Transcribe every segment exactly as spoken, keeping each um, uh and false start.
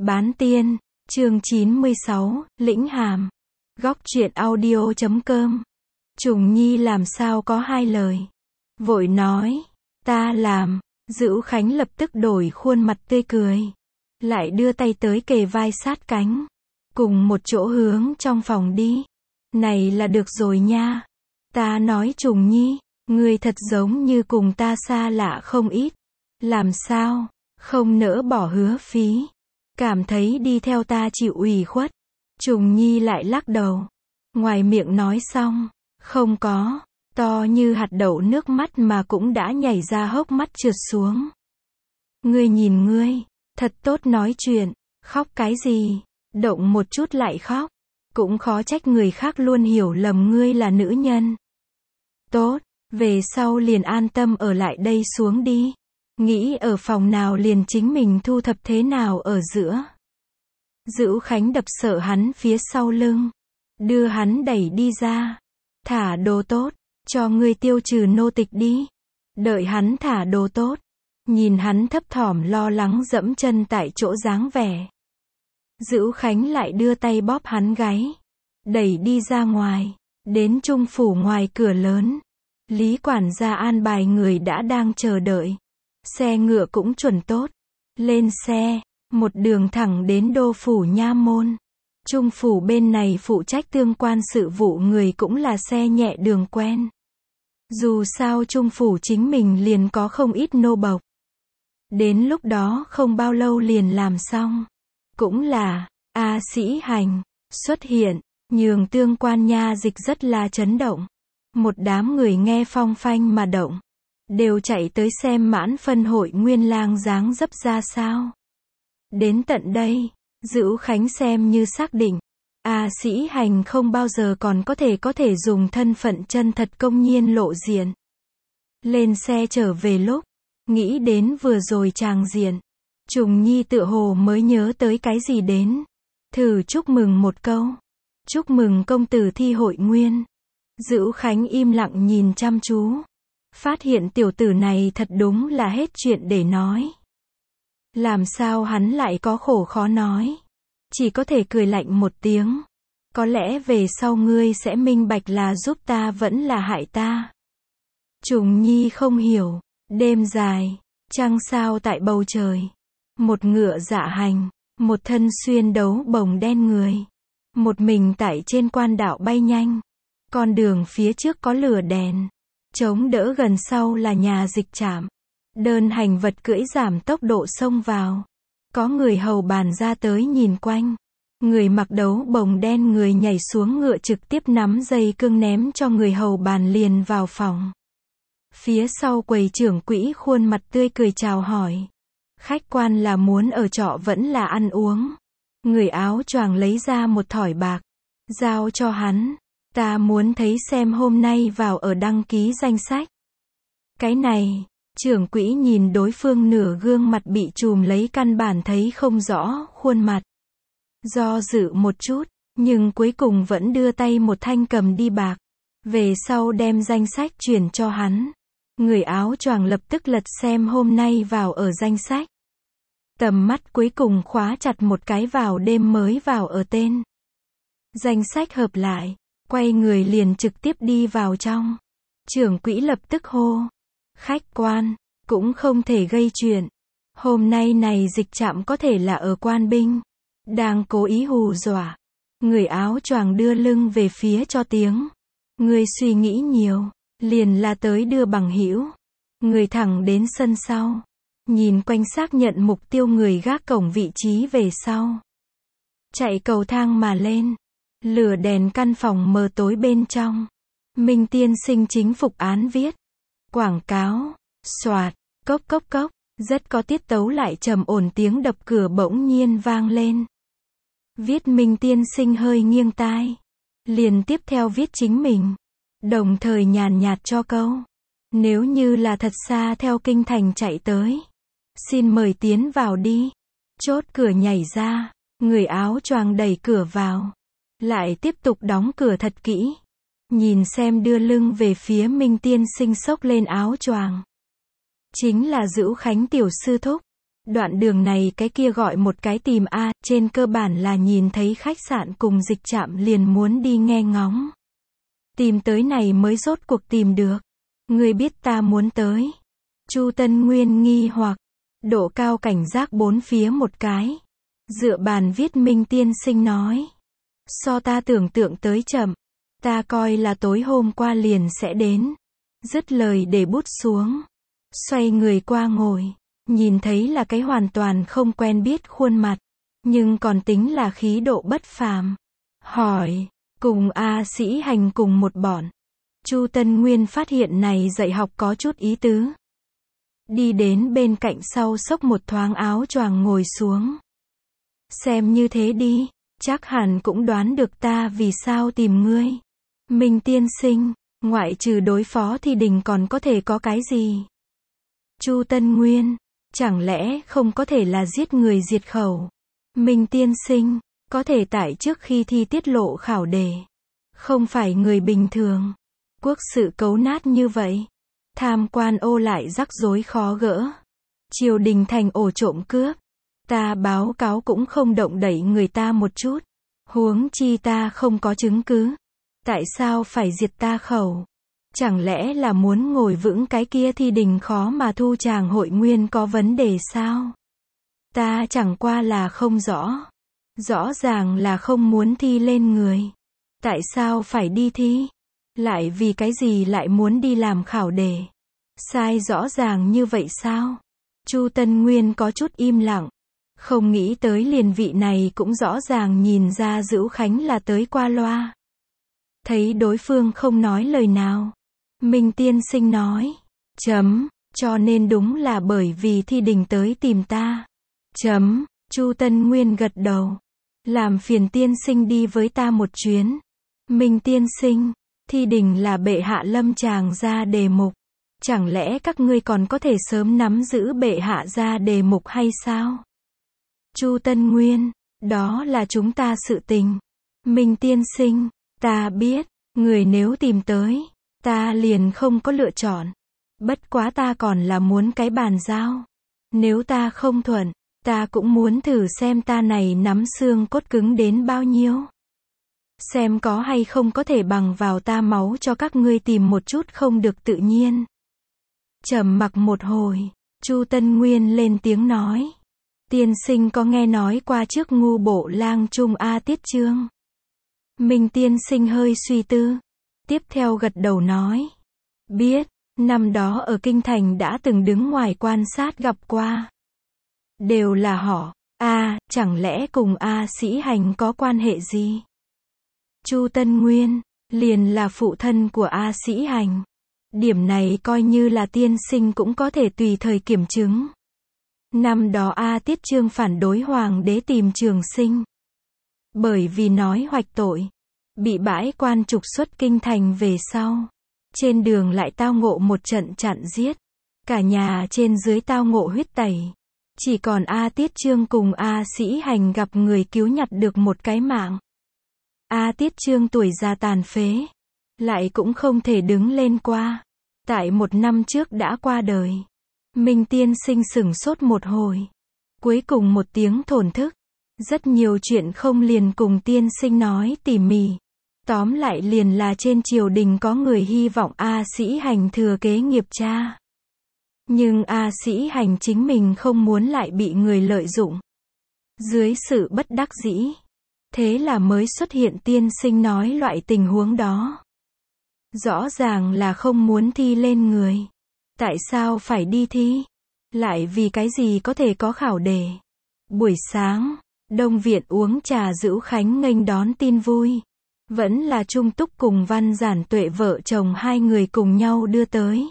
Bán tiên, chương chín mươi sáu, Lĩnh Hàm. Góc truyện audio chấm com. Trùng Nhi làm sao có hai lời. Vội nói, ta làm. Dữu Khánh lập tức đổi khuôn mặt tươi cười. Lại đưa tay tới kề vai sát cánh. Cùng một chỗ hướng trong phòng đi. Này là được rồi nha. Ta nói Trùng Nhi, ngươi thật giống như cùng ta xa lạ không ít. Làm sao, không nỡ bỏ hứa phí. Cảm thấy đi theo ta chịu ủy khuất. Trùng Nhi lại lắc đầu. Ngoài miệng nói xong, không có, to như hạt đậu nước mắt mà cũng đã nhảy ra hốc mắt trượt xuống. Ngươi nhìn ngươi, thật tốt nói chuyện, khóc cái gì, động một chút lại khóc. Cũng khó trách người khác luôn hiểu lầm ngươi là nữ nhân. Tốt, về sau liền an tâm ở lại đây xuống đi. Nghĩ ở phòng nào liền chính mình thu thập thế nào ở giữa. Dữu Khánh đập sợ hắn phía sau lưng. Đưa hắn đẩy đi ra. Thả đồ tốt, cho ngươi tiêu trừ nô tịch đi. Đợi hắn thả đồ tốt. Nhìn hắn thấp thỏm lo lắng dẫm chân tại chỗ dáng vẻ. Dữu Khánh lại đưa tay bóp hắn gáy. Đẩy đi ra ngoài. Đến trung phủ ngoài cửa lớn. Lý quản gia an bài người đã đang chờ đợi. Xe ngựa cũng chuẩn tốt. Lên xe, một đường thẳng đến đô phủ nha môn. Trung phủ bên này phụ trách tương quan sự vụ người cũng là xe nhẹ đường quen. Dù sao trung phủ chính mình liền có không ít nô bộc. Đến lúc đó không bao lâu liền làm xong. Cũng là, A Sĩ Hành, xuất hiện, nhường tương quan nha dịch rất là chấn động. Một đám người nghe phong phanh mà động. Đều chạy tới xem mãn phân hội nguyên lang dáng dấp ra sao. Đến tận đây, Dữu Khánh xem như xác định. A Sĩ Hành không bao giờ còn có thể có thể dùng thân phận chân thật công nhiên lộ diện. Lên xe trở về lúc, nghĩ đến vừa rồi tràng diện. Trùng Nhi tựa hồ mới nhớ tới cái gì đến. Thử chúc mừng một câu. Chúc mừng công tử thi hội nguyên. Dữu Khánh im lặng nhìn chăm chú. Phát hiện tiểu tử này thật đúng là hết chuyện để nói. Làm sao hắn lại có khổ khó nói. Chỉ có thể cười lạnh một tiếng. Có lẽ về sau ngươi sẽ minh bạch là giúp ta vẫn là hại ta. Trùng Nhi không hiểu. Đêm dài, trăng sao tại bầu trời. Một ngựa dạ hành, một thân xuyên đấu bồng đen người. Một mình tại trên quan đạo bay nhanh. Con đường phía trước có lửa đèn. Chống đỡ gần sau là nhà dịch trạm. Đơn hành vật cưỡi giảm tốc độ xông vào. Có người hầu bàn ra tới nhìn quanh. Người mặc đấu bồng đen người nhảy xuống ngựa trực tiếp nắm dây cương ném cho người hầu bàn liền vào phòng. Phía sau quầy trưởng quỹ khuôn mặt tươi cười chào hỏi. Khách quan là muốn ở trọ vẫn là ăn uống. Người áo choàng lấy ra một thỏi bạc. Giao cho hắn. Ta muốn thấy xem hôm nay vào ở đăng ký danh sách. Cái này, trưởng quỹ nhìn đối phương nửa gương mặt bị trùm lấy căn bản thấy không rõ khuôn mặt. Do dự một chút, nhưng cuối cùng vẫn đưa tay một thanh cầm đi bạc. Về sau đem danh sách chuyển cho hắn. Người áo choàng lập tức lật xem hôm nay vào ở danh sách. Tầm mắt cuối cùng khóa chặt một cái vào đêm mới vào ở tên. Danh sách hợp lại. Quay người liền trực tiếp đi vào trong. Trưởng quỹ lập tức hô. Khách quan, cũng không thể gây chuyện. Hôm nay này dịch trạm có thể là ở quan binh. Đang cố ý hù dọa. Người áo choàng đưa lưng về phía cho tiếng. Người suy nghĩ nhiều. Liền là tới đưa bằng hữu. Người thẳng đến sân sau. Nhìn quanh xác nhận mục tiêu người gác cổng vị trí về sau. Chạy cầu thang mà lên. Lửa đèn căn phòng mờ tối bên trong. Minh tiên sinh chính phục án viết. Quảng cáo. Soạt. Cốc cốc cốc. Rất có tiết tấu lại trầm ổn tiếng đập cửa bỗng nhiên vang lên. Viết Minh tiên sinh hơi nghiêng tai. Liền tiếp theo viết chính mình. Đồng thời nhàn nhạt cho câu. Nếu như là thật xa theo kinh thành chạy tới. Xin mời tiến vào đi. Chốt cửa nhảy ra. Người áo choàng đẩy cửa vào. Lại tiếp tục đóng cửa thật kỹ. Nhìn xem đưa lưng về phía Minh tiên sinh xốc lên áo choàng. Chính là Dữu Khánh tiểu sư thúc. Đoạn đường này cái kia gọi một cái tìm a, trên cơ bản là nhìn thấy khách sạn cùng dịch trạm liền muốn đi nghe ngóng. Tìm tới này mới rốt cuộc tìm được. Ngươi biết ta muốn tới. Chu Tân Nguyên nghi hoặc, độ cao cảnh giác bốn phía một cái. Dựa bàn viết Minh tiên sinh nói. So ta tưởng tượng tới chậm. Ta coi là tối hôm qua liền sẽ đến. Dứt lời để bút xuống. Xoay người qua ngồi. Nhìn thấy là cái hoàn toàn không quen biết khuôn mặt. Nhưng còn tính là khí độ bất phàm. Hỏi, cùng A Sĩ Hành cùng một bọn. Chu Tân Nguyên phát hiện này dạy học có chút ý tứ. Đi đến bên cạnh sau xốc một thoáng áo choàng ngồi xuống. Xem như thế đi, chắc hẳn cũng đoán được ta vì sao tìm ngươi. Minh tiên sinh, ngoại trừ đối phó thì đình còn có thể có cái gì? Chu Tân Nguyên, chẳng lẽ không có thể là giết người diệt khẩu? Minh tiên sinh, có thể tại trước khi thi tiết lộ khảo đề. Không phải người bình thường. Quốc sự cấu nát như vậy. Tham quan ô lại rắc rối khó gỡ. Triều đình thành ổ trộm cướp. Ta báo cáo cũng không động đẩy người ta một chút. Huống chi ta không có chứng cứ. Tại sao phải diệt ta khẩu? Chẳng lẽ là muốn ngồi vững cái kia thi đình khó mà thu chàng hội nguyên có vấn đề sao? Ta chẳng qua là không rõ. Rõ ràng là không muốn thi lên người. Tại sao phải đi thi? Lại vì cái gì lại muốn đi làm khảo đề? Sai rõ ràng như vậy sao? Chu Tân Nguyên có chút im lặng. Không nghĩ tới liền vị này cũng rõ ràng nhìn ra Dữu Khánh là tới qua loa. Thấy đối phương không nói lời nào. Minh tiên sinh nói. Chấm, cho nên đúng là bởi vì thi đình tới tìm ta. Chấm, Chu Tân Nguyên gật đầu. Làm phiền tiên sinh đi với ta một chuyến. Minh tiên sinh, thi đình là bệ hạ lâm tràng ra đề mục. Chẳng lẽ các ngươi còn có thể sớm nắm giữ bệ hạ ra đề mục hay sao? Chu Tân Nguyên, đó là chúng ta sự tình. Minh tiên sinh, ta biết, người nếu tìm tới, ta liền không có lựa chọn. Bất quá ta còn là muốn cái bàn giao. Nếu ta không thuận, ta cũng muốn thử xem ta này nắm xương cốt cứng đến bao nhiêu. Xem có hay không có thể bằng vào ta máu cho các ngươi tìm một chút không được tự nhiên. Trầm mặc một hồi, Chu Tân Nguyên lên tiếng nói. Tiên sinh có nghe nói qua trước ngu bộ lang trung A Tiết Chương? Minh tiên sinh hơi suy tư. Tiếp theo gật đầu nói. Biết, năm đó ở Kinh Thành đã từng đứng ngoài quan sát gặp qua. Đều là họ. A, chẳng lẽ cùng A Sĩ Hành có quan hệ gì? Chu Tân Nguyên, liền là phụ thân của A Sĩ Hành. Điểm này coi như là tiên sinh cũng có thể tùy thời kiểm chứng. Năm đó A Tiết Chương phản đối hoàng đế tìm Trường Sinh. Bởi vì nói hoạch tội, bị bãi quan trục xuất Kinh Thành về sau. Trên đường lại tao ngộ một trận chặn giết. Cả nhà trên dưới tao ngộ huyết tẩy. Chỉ còn A Tiết Chương cùng A Sĩ Hành gặp người cứu nhặt được một cái mạng. A Tiết Chương tuổi già tàn phế. Lại cũng không thể đứng lên qua. Tại một năm trước đã qua đời. Minh tiên sinh sửng sốt một hồi. Cuối cùng một tiếng thổn thức. Rất nhiều chuyện không liền cùng tiên sinh nói tỉ mỉ. Tóm lại liền là trên triều đình có người hy vọng A Sĩ Hành thừa kế nghiệp cha. Nhưng A Sĩ Hành chính mình không muốn lại bị người lợi dụng. Dưới sự bất đắc dĩ. Thế là mới xuất hiện tiên sinh nói loại tình huống đó. Rõ ràng là không muốn thi lên người. Tại sao phải đi thi? Lại vì cái gì có thể có khảo đề? Buổi sáng, Đông Viện uống trà Dữu Khánh nghênh đón tin vui. Vẫn là Trung Túc cùng Văn Giản Tuệ vợ chồng hai người cùng nhau đưa tới.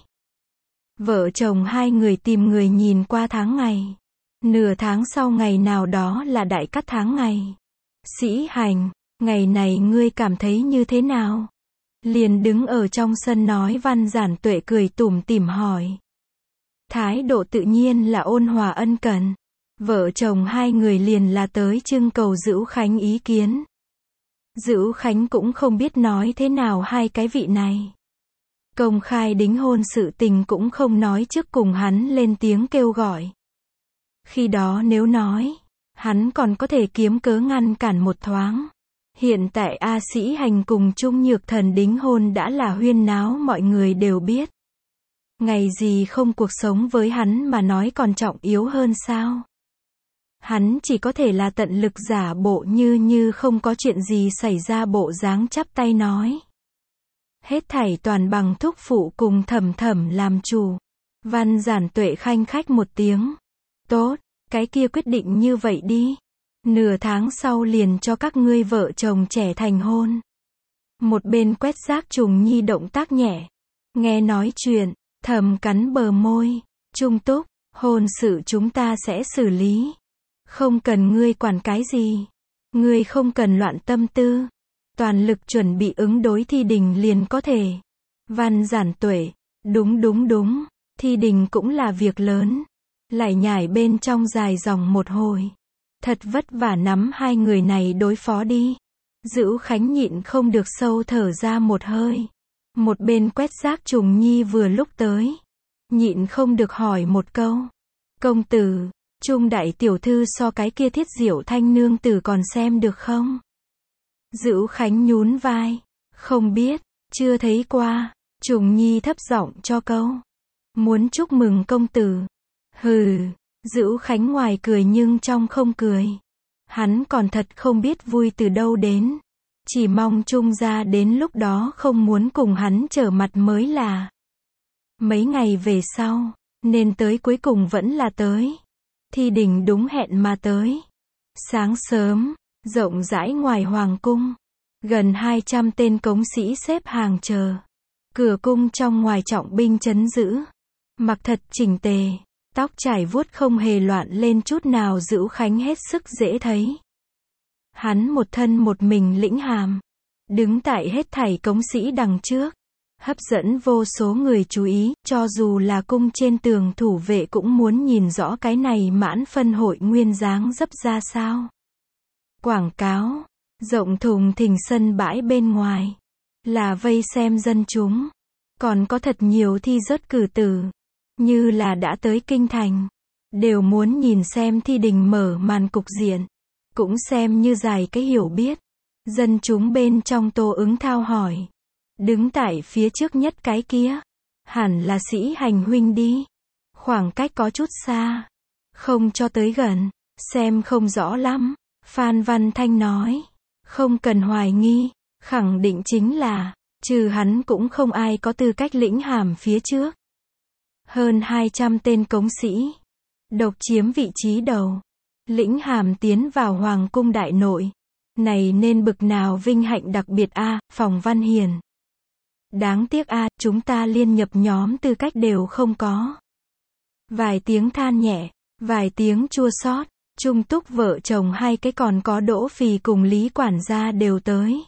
Vợ chồng hai người tìm người nhìn qua tháng ngày. Nửa tháng sau ngày nào đó là đại cát tháng ngày. Sĩ Hành, ngày này ngươi cảm thấy như thế nào? Liền đứng ở trong sân nói. Văn Giản Tuệ cười tủm tỉm hỏi. Thái độ tự nhiên là ôn hòa ân cần. Vợ chồng hai người liền là tới trưng cầu Dữu Khánh ý kiến. Dữu Khánh cũng không biết nói thế nào hai cái vị này. Công khai đính hôn sự tình cũng không nói trước cùng hắn lên tiếng kêu gọi. Khi đó nếu nói, hắn còn có thể kiếm cớ ngăn cản một thoáng. Hiện tại A Sĩ Hành cùng Trung Nhược Thần đính hôn đã là huyên náo mọi người đều biết. Ngày gì không cuộc sống với hắn mà nói còn trọng yếu hơn sao? Hắn chỉ có thể là tận lực giả bộ như như không có chuyện gì xảy ra bộ dáng chắp tay nói. Hết thảy toàn bằng thúc phụ cùng Thẩm Thẩm làm chủ. Văn Giản Tuệ khanh khách một tiếng. Tốt, cái kia quyết định như vậy đi. Nửa tháng sau liền cho các ngươi vợ chồng trẻ thành hôn. Một bên quét rác Trùng Nhi động tác nhẹ. Nghe nói chuyện, thầm cắn bờ môi. Trung Túc, hôn sự chúng ta sẽ xử lý. Không cần ngươi quản cái gì. Ngươi không cần loạn tâm tư. Toàn lực chuẩn bị ứng đối thi đình liền có thể. Văn Giản Tuệ, đúng đúng đúng, thi đình cũng là việc lớn. Lại nhảy bên trong dài dòng một hồi. Thật vất vả nắm hai người này đối phó đi. Dữu Khánh nhịn không được sâu thở ra một hơi. Một bên quét rác Trùng Nhi vừa lúc tới. Nhịn không được hỏi một câu. Công tử, Trung đại tiểu thư so cái kia Thiết Diệu Thanh nương tử còn xem được không? Dữu Khánh nhún vai. Không biết, chưa thấy qua. Trùng Nhi thấp giọng cho câu. Muốn chúc mừng công tử. Hừ. Dữu Khánh ngoài cười nhưng trong không cười. Hắn còn thật không biết vui từ đâu đến. Chỉ mong Trung gia đến lúc đó không muốn cùng hắn trở mặt mới là. Mấy ngày về sau, nên tới cuối cùng vẫn là tới. Thi đình đúng hẹn mà tới. Sáng sớm, rộng rãi ngoài hoàng cung. Gần hai trăm tên cống sĩ xếp hàng chờ. Cửa cung trong ngoài trọng binh trấn giữ. Mặc thật chỉnh tề. Tóc trải vuốt không hề loạn lên chút nào. Dữu Khánh hết sức dễ thấy. Hắn một thân một mình lĩnh hàm. Đứng tại hết thảy cống sĩ đằng trước. Hấp dẫn vô số người chú ý. Cho dù là cung trên tường thủ vệ cũng muốn nhìn rõ cái này mãn phân hội nguyên dáng dấp ra sao. Quảng cáo. Rộng thùng thình sân bãi bên ngoài. Là vây xem dân chúng. Còn có thật nhiều thi rớt cử tử. Như là đã tới kinh thành. Đều muốn nhìn xem thi đình mở màn cục diện. Cũng xem như dài cái hiểu biết. Dân chúng bên trong Tô Ứng Thao hỏi. Đứng tại phía trước nhất cái kia. Hẳn là Sĩ Hành huynh đi. Khoảng cách có chút xa. Không cho tới gần. Xem không rõ lắm. Phan Văn Thanh nói. Không cần hoài nghi. Khẳng định chính là. Trừ hắn cũng không ai có tư cách lĩnh hàm phía trước. Hơn hai trăm tên cống sĩ. Độc chiếm vị trí đầu. Lĩnh hàm tiến vào Hoàng cung đại nội. Này nên bực nào vinh hạnh đặc biệt a, à, Phòng Văn Hiền. Đáng tiếc a, à, chúng ta liên nhập nhóm tư cách đều không có. Vài tiếng than nhẹ, vài tiếng chua xót. Trung Túc vợ chồng hai cái còn có Đỗ Phì cùng Lý quản gia đều tới.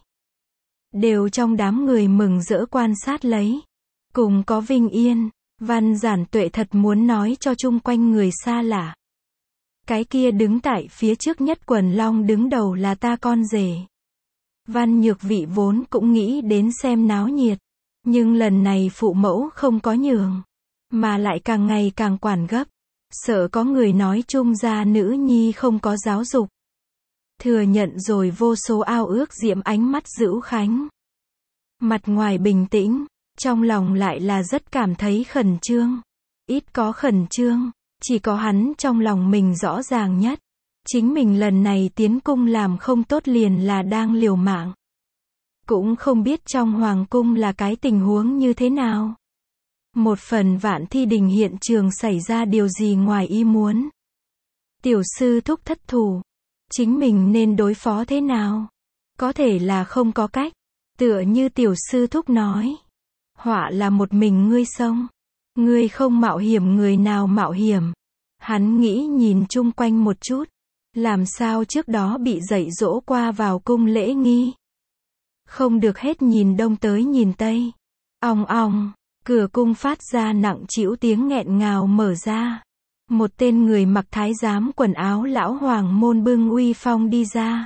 Đều trong đám người mừng rỡ quan sát lấy. Cùng có Vinh Yên. Văn Giản Tuệ thật muốn nói cho chung quanh người xa lạ. Cái kia đứng tại phía trước nhất quần long đứng đầu là ta con rể. Văn Nhược Vị vốn cũng nghĩ đến xem náo nhiệt. Nhưng lần này phụ mẫu không có nhường. Mà lại càng ngày càng quản gấp. Sợ có người nói Trung gia nữ nhi không có giáo dục. Thừa nhận rồi vô số ao ước diễm ánh mắt Dữu Khánh. Mặt ngoài bình tĩnh. Trong lòng lại là rất cảm thấy khẩn trương. Ít có khẩn trương. Chỉ có hắn trong lòng mình rõ ràng nhất. Chính mình lần này tiến cung làm không tốt liền là đang liều mạng. Cũng không biết trong hoàng cung là cái tình huống như thế nào. Một phần vạn thi đình hiện trường xảy ra điều gì ngoài ý muốn. Tiểu sư thúc thất thủ. Chính mình nên đối phó thế nào? Có thể là không có cách. Tựa như tiểu sư thúc nói. Họa là một mình ngươi xông. Ngươi không mạo hiểm người nào mạo hiểm. Hắn nghĩ nhìn chung quanh một chút. Làm sao trước đó bị dạy dỗ qua vào cung lễ nghi. Không được hết nhìn đông tới nhìn tây. Ong ong, cửa cung phát ra nặng trĩu tiếng nghẹn ngào mở ra. Một tên người mặc thái giám quần áo lão hoàng môn bưng uy phong đi ra.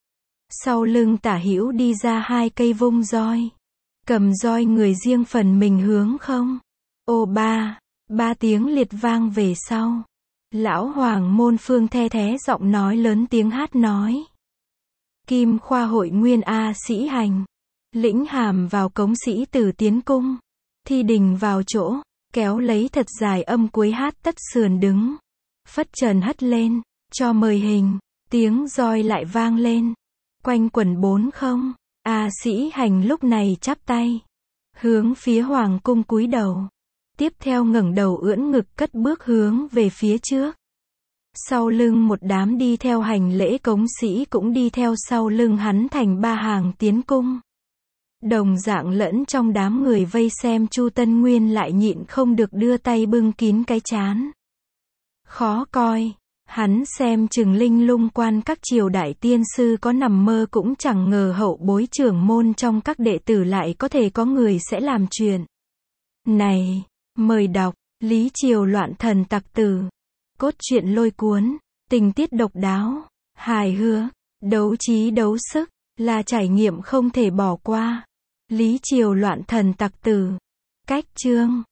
Sau lưng tả hữu đi ra hai cây vung roi. Cầm roi người riêng phần mình hướng không. Ô ba, ba tiếng liệt vang về sau. Lão Hoàng môn Phương the thé giọng nói lớn tiếng hát nói. Kim khoa hội nguyên A sĩ hành. Lĩnh hàm vào cống sĩ tử tiến cung. Thi đình vào chỗ, kéo lấy thật dài âm cuối hát tất sườn đứng. Phất trần hất lên, cho mời hình, tiếng roi lại vang lên. Quanh quẩn bốn không, A sĩ hành lúc này chắp tay. Hướng phía hoàng cung cúi đầu. Tiếp theo ngẩng đầu ưỡn ngực cất bước hướng về phía trước. Sau lưng một đám đi theo hành lễ cống sĩ cũng đi theo sau lưng hắn thành ba hàng tiến cung. Đồng dạng lẫn trong đám người vây xem Chu Tân Nguyên lại nhịn không được đưa tay bưng kín cái trán. Khó coi, hắn xem chừng linh lung quan các triều đại tiên sư có nằm mơ cũng chẳng ngờ hậu bối trưởng môn trong các đệ tử lại có thể có người sẽ làm chuyện này. Mời đọc, Lý Triều loạn thần tặc tử. Cốt truyện lôi cuốn, tình tiết độc đáo, hài hước, đấu trí đấu sức, là trải nghiệm không thể bỏ qua. Lý Triều loạn thần tặc tử. Cách chương